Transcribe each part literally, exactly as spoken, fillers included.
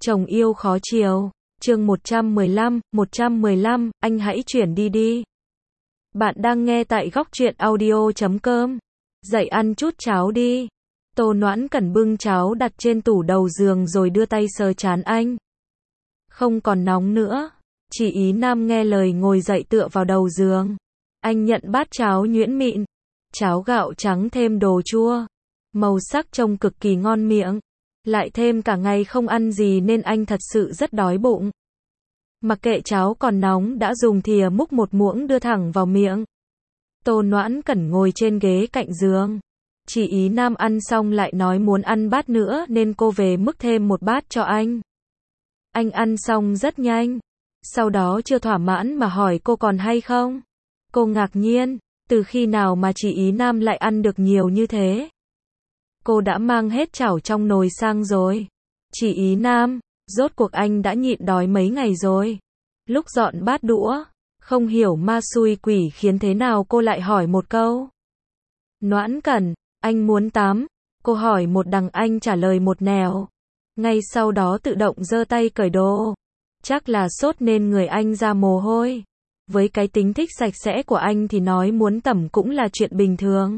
Chồng yêu khó chiều. Chương một trăm mười lăm, một trăm mười lăm, anh hãy chuyển đi đi. Bạn đang nghe tại góc truyện audio chấm com. Dậy ăn chút cháo đi. Tô Noãn Cẩn bưng cháo đặt trên tủ đầu giường rồi đưa tay sờ trán anh. Không còn nóng nữa. Chị Ý Nam nghe lời ngồi dậy tựa vào đầu giường. Anh nhận bát cháo nhuyễn mịn. Cháo gạo trắng thêm đồ chua. Màu sắc trông cực kỳ ngon miệng. Lại thêm cả ngày không ăn gì nên anh thật sự rất đói bụng. Mặc kệ cháo còn nóng đã dùng thìa múc một muỗng đưa thẳng vào miệng. Tô Noãn Cẩn ngồi trên ghế cạnh giường. Chị Ý Nam ăn xong lại nói muốn ăn bát nữa nên cô về múc thêm một bát cho anh. Anh ăn xong rất nhanh. Sau đó chưa thỏa mãn mà hỏi cô còn hay không. Cô ngạc nhiên, từ khi nào mà chị Ý Nam lại ăn được nhiều như thế. Cô đã mang hết chảo trong nồi sang rồi. Chị Ý Nam, rốt cuộc anh đã nhịn đói mấy ngày rồi. Lúc dọn bát đũa, không hiểu ma xui quỷ khiến thế nào cô lại hỏi một câu. Noãn Cẩn, anh muốn tắm. Cô hỏi một đằng anh trả lời một nẻo. Ngay sau đó tự động giơ tay cởi đồ. Chắc là sốt nên người anh ra mồ hôi. Với cái tính thích sạch sẽ của anh thì nói muốn tắm cũng là chuyện bình thường.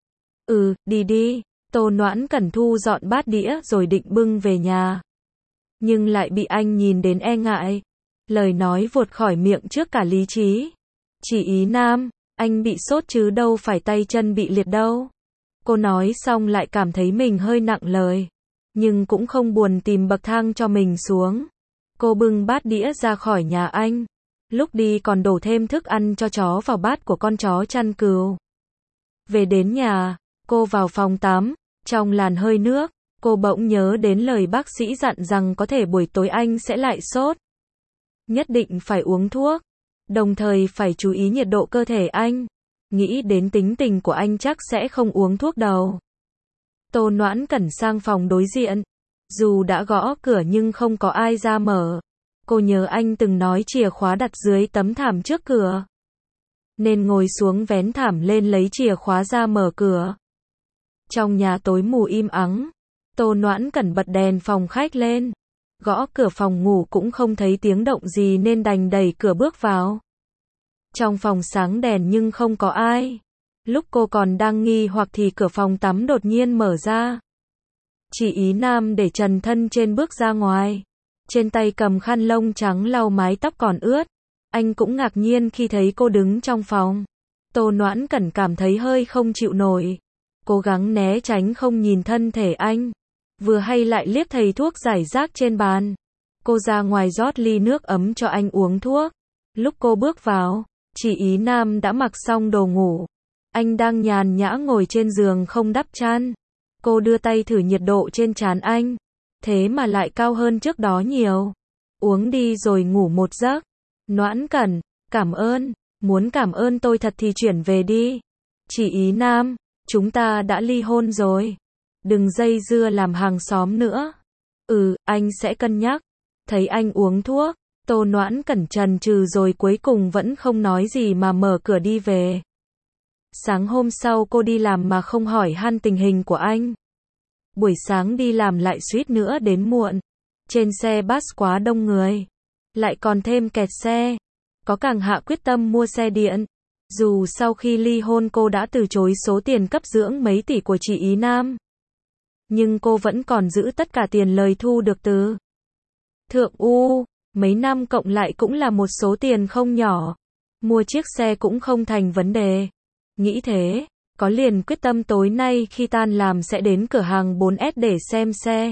Ừ, đi đi. Tô Noãn Cẩn thu dọn bát đĩa rồi định bưng về nhà. Nhưng lại bị anh nhìn đến e ngại. Lời nói vụt khỏi miệng trước cả lý trí. Chị Ý Nam, anh bị sốt chứ đâu phải tay chân bị liệt đâu. Cô nói xong lại cảm thấy mình hơi nặng lời. Nhưng cũng không buồn tìm bậc thang cho mình xuống. Cô bưng bát đĩa ra khỏi nhà anh. Lúc đi còn đổ thêm thức ăn cho chó vào bát của con chó chăn cừu. Về đến nhà, cô vào phòng tắm. Trong làn hơi nước, cô bỗng nhớ đến lời bác sĩ dặn rằng có thể buổi tối anh sẽ lại sốt. Nhất định phải uống thuốc, đồng thời phải chú ý nhiệt độ cơ thể anh. Nghĩ đến tính tình của anh chắc sẽ không uống thuốc đâu. Tô Noãn Cẩn sang phòng đối diện. Dù đã gõ cửa nhưng không có ai ra mở. Cô nhớ anh từng nói chìa khóa đặt dưới tấm thảm trước cửa. Nên ngồi xuống vén thảm lên lấy chìa khóa ra mở cửa. Trong nhà tối mù im ắng, Tô Noãn Cẩn bật đèn phòng khách lên. Gõ cửa phòng ngủ cũng không thấy tiếng động gì nên đành đẩy cửa bước vào. Trong phòng sáng đèn nhưng không có ai. Lúc cô còn đang nghi hoặc thì cửa phòng tắm đột nhiên mở ra. Chị Ý Nam để trần thân trên bước ra ngoài. Trên tay cầm khăn lông trắng lau mái tóc còn ướt. Anh cũng ngạc nhiên khi thấy cô đứng trong phòng. Tô Noãn Cẩn cảm thấy hơi không chịu nổi. Cố gắng né tránh không nhìn thân thể anh. Vừa hay lại liếc thầy thuốc rải rác trên bàn. Cô ra ngoài rót ly nước ấm cho anh uống thuốc. Lúc cô bước vào, chị Ý Nam đã mặc xong đồ ngủ. Anh đang nhàn nhã ngồi trên giường không đắp chăn. Cô đưa tay thử nhiệt độ trên trán anh. Thế mà lại cao hơn trước đó nhiều. Uống đi rồi ngủ một giấc. Noãn Cẩn, cảm ơn. Muốn cảm ơn tôi thật thì chuyển về đi. Chị Ý Nam, chúng ta đã ly hôn rồi. Đừng dây dưa làm hàng xóm nữa. Ừ, anh sẽ cân nhắc. Thấy anh uống thuốc, Tô Noãn Cẩn chần chừ rồi cuối cùng vẫn không nói gì mà mở cửa đi về. Sáng hôm sau cô đi làm mà không hỏi han tình hình của anh. Buổi sáng đi làm lại suýt nữa đến muộn. Trên xe bus quá đông người. Lại còn thêm kẹt xe. Có càng hạ quyết tâm mua xe điện. Dù sau khi ly hôn cô đã từ chối số tiền cấp dưỡng mấy tỷ của chị Ý Nam. Nhưng cô vẫn còn giữ tất cả tiền lời thu được từ Thượng U. Mấy năm cộng lại cũng là một số tiền không nhỏ. Mua chiếc xe cũng không thành vấn đề. Nghĩ thế, có liền quyết tâm tối nay khi tan làm sẽ đến cửa hàng bốn S để xem xe.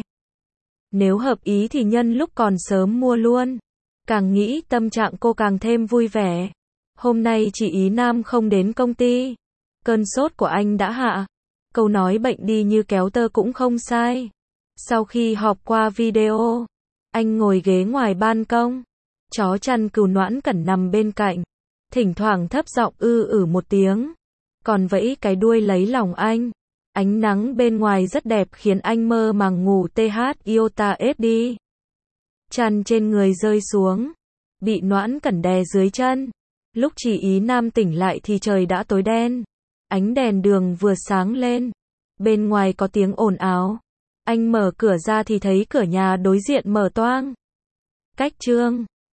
Nếu hợp ý thì nhân lúc còn sớm mua luôn. Càng nghĩ tâm trạng cô càng thêm vui vẻ. Hôm nay chị Ý Nam không đến công ty. Cơn sốt của anh đã hạ. Câu nói bệnh đi như kéo tơ cũng không sai. Sau khi họp qua video, anh ngồi ghế ngoài ban công. Chó chăn cừu Noãn Cẩn nằm bên cạnh. Thỉnh thoảng thấp giọng ư ử một tiếng. Còn vẫy cái đuôi lấy lòng anh. Ánh nắng bên ngoài rất đẹp khiến anh mơ màng ngủ th iota ép đi. Chăn trên người rơi xuống. Bị Noãn Cẩn đè dưới chân. Lúc chị Ý Nam tỉnh lại thì trời đã tối đen. Ánh đèn đường vừa sáng lên. Bên ngoài có tiếng ồn ào. Anh mở cửa ra thì thấy cửa nhà đối diện mở toang. Cách chương